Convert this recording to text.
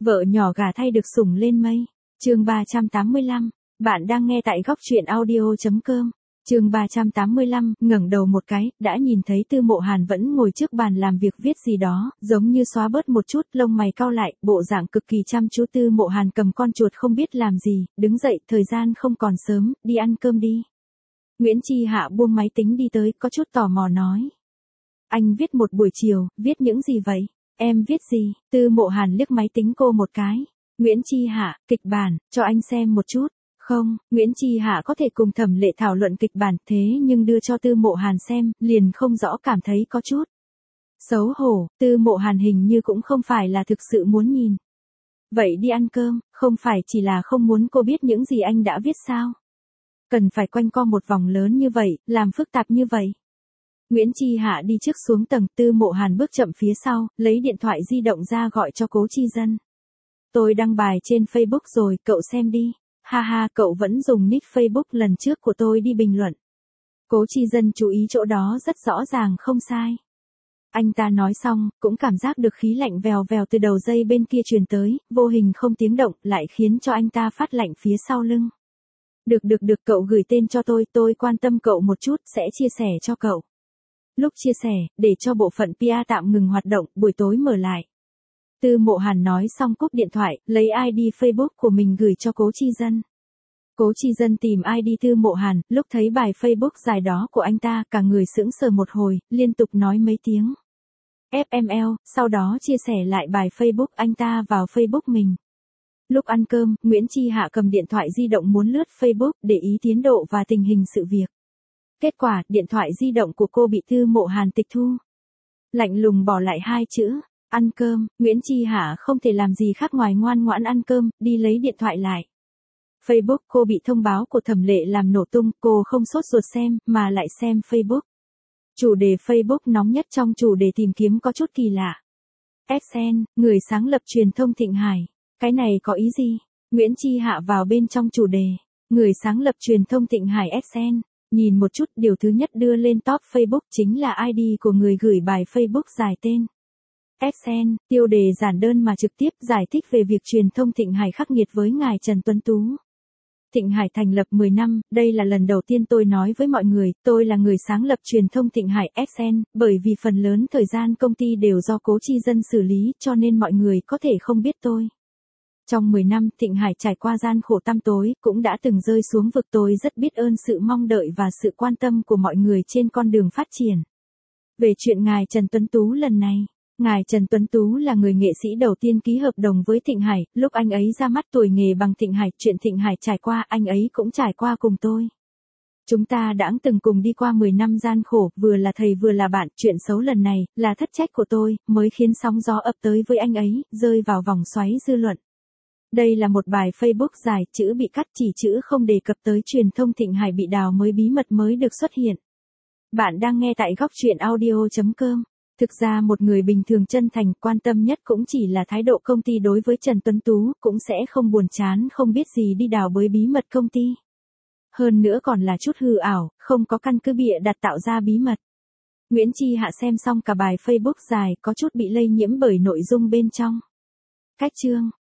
Vợ nhỏ gà thay được sủng lên mây. Chương 385. Bạn đang nghe tại góc truyện audio.com. Chương 385, ngẩng đầu một cái, đã nhìn thấy Tư Mộ Hàn vẫn ngồi trước bàn làm việc viết gì đó, giống như xóa bớt một chút, lông mày cau lại, bộ dạng cực kỳ chăm chú. Tư Mộ Hàn cầm con chuột không biết làm gì, đứng dậy, thời gian không còn sớm, đi ăn cơm đi. Nguyễn Chi Hạ buông máy tính đi tới, có chút tò mò nói. Anh viết một buổi chiều, viết những gì vậy? Em viết gì? Tư Mộ Hàn liếc máy tính cô một cái. Nguyễn Chi Hạ, kịch bản, cho anh xem một chút. Không, Nguyễn Chi Hạ có thể cùng Thẩm Lệ thảo luận kịch bản, thế nhưng đưa cho Tư Mộ Hàn xem, liền không rõ, cảm thấy có chút xấu hổ. Tư Mộ Hàn hình như cũng không phải là thực sự muốn nhìn. Vậy đi ăn cơm, không phải chỉ là không muốn cô biết những gì anh đã viết sao? Cần phải quanh co một vòng lớn như vậy, làm phức tạp như vậy. Nguyễn Chi Hạ đi trước xuống tầng, Tư Mộ Hàn bước chậm phía sau, lấy điện thoại di động ra gọi cho Cố Chi Dân. Tôi đăng bài trên Facebook rồi, cậu xem đi. Ha ha, cậu vẫn dùng nick Facebook lần trước của tôi đi bình luận. Cố Chi Dân chú ý chỗ đó rất rõ ràng không sai. Anh ta nói xong, cũng cảm giác được khí lạnh vèo vèo từ đầu dây bên kia truyền tới, vô hình không tiếng động, lại khiến cho anh ta phát lạnh phía sau lưng. Được, cậu gửi tên cho tôi quan tâm cậu một chút, sẽ chia sẻ cho cậu. Lúc chia sẻ, để cho bộ phận PR tạm ngừng hoạt động, buổi tối mở lại. Tư Mộ Hàn nói xong cúp điện thoại, lấy ID Facebook của mình gửi cho Cố Chi Dân. Cố Chi Dân tìm ID Tư Mộ Hàn, lúc thấy bài Facebook dài đó của anh ta, cả người sững sờ một hồi, liên tục nói mấy tiếng FML, sau đó chia sẻ lại bài Facebook anh ta vào Facebook mình. Lúc ăn cơm, Nguyễn Chi Hạ cầm điện thoại di động muốn lướt Facebook để ý tiến độ và tình hình sự việc. Kết quả, điện thoại di động của cô bị Tư Mộ Hàn tịch thu. Lạnh lùng bỏ lại hai chữ, ăn cơm. Nguyễn Chi Hạ không thể làm gì khác ngoài ngoan ngoãn ăn cơm, đi lấy điện thoại lại. Facebook cô bị thông báo của Thẩm Lệ làm nổ tung, cô không sốt ruột xem, mà lại xem Facebook. Chủ đề Facebook nóng nhất trong chủ đề tìm kiếm có chút kỳ lạ. Sen, người sáng lập truyền thông Thịnh Hải. Cái này có ý gì? Nguyễn Chi Hạ vào bên trong chủ đề. Người sáng lập truyền thông Thịnh Hải Sen. Nhìn một chút, điều thứ nhất đưa lên top Facebook chính là ID của người gửi bài Facebook dài tên Sen, tiêu đề giản đơn mà trực tiếp giải thích về việc truyền thông Thịnh Hải khắc nghiệt với ngài Trần Tuấn Tú. Thịnh Hải thành lập 10 năm, đây là lần đầu tiên tôi nói với mọi người, tôi là người sáng lập truyền thông Thịnh Hải Sen, bởi vì phần lớn thời gian công ty đều do Cố Chi Dân xử lý, cho nên mọi người có thể không biết tôi. Trong 10 năm, Thịnh Hải trải qua gian khổ tăm tối, cũng đã từng rơi xuống vực, tôi rất biết ơn sự mong đợi và sự quan tâm của mọi người trên con đường phát triển. Về chuyện ngài Trần Tuấn Tú lần này, ngài Trần Tuấn Tú là người nghệ sĩ đầu tiên ký hợp đồng với Thịnh Hải, lúc anh ấy ra mắt tuổi nghề bằng Thịnh Hải, chuyện Thịnh Hải trải qua, anh ấy cũng trải qua cùng tôi. Chúng ta đã từng cùng đi qua 10 năm gian khổ, vừa là thầy vừa là bạn, chuyện xấu lần này, là thất trách của tôi, mới khiến sóng gió ập tới với anh ấy, rơi vào vòng xoáy dư luận. Đây là một bài Facebook dài, chữ bị cắt, chỉ chữ không đề cập tới truyền thông Thịnh Hải bị đào mới, bí mật mới được xuất hiện. Bạn đang nghe tại góc truyện audio.com. Thực ra một người bình thường chân thành, quan tâm nhất cũng chỉ là thái độ công ty đối với Trần Tuấn Tú, cũng sẽ không buồn chán không biết gì đi đào bới bí mật công ty. Hơn nữa còn là chút hư ảo, không có căn cứ bịa đặt tạo ra bí mật. Nguyễn Chi Hạ xem xong cả bài Facebook dài, có chút bị lây nhiễm bởi nội dung bên trong. Cách chương.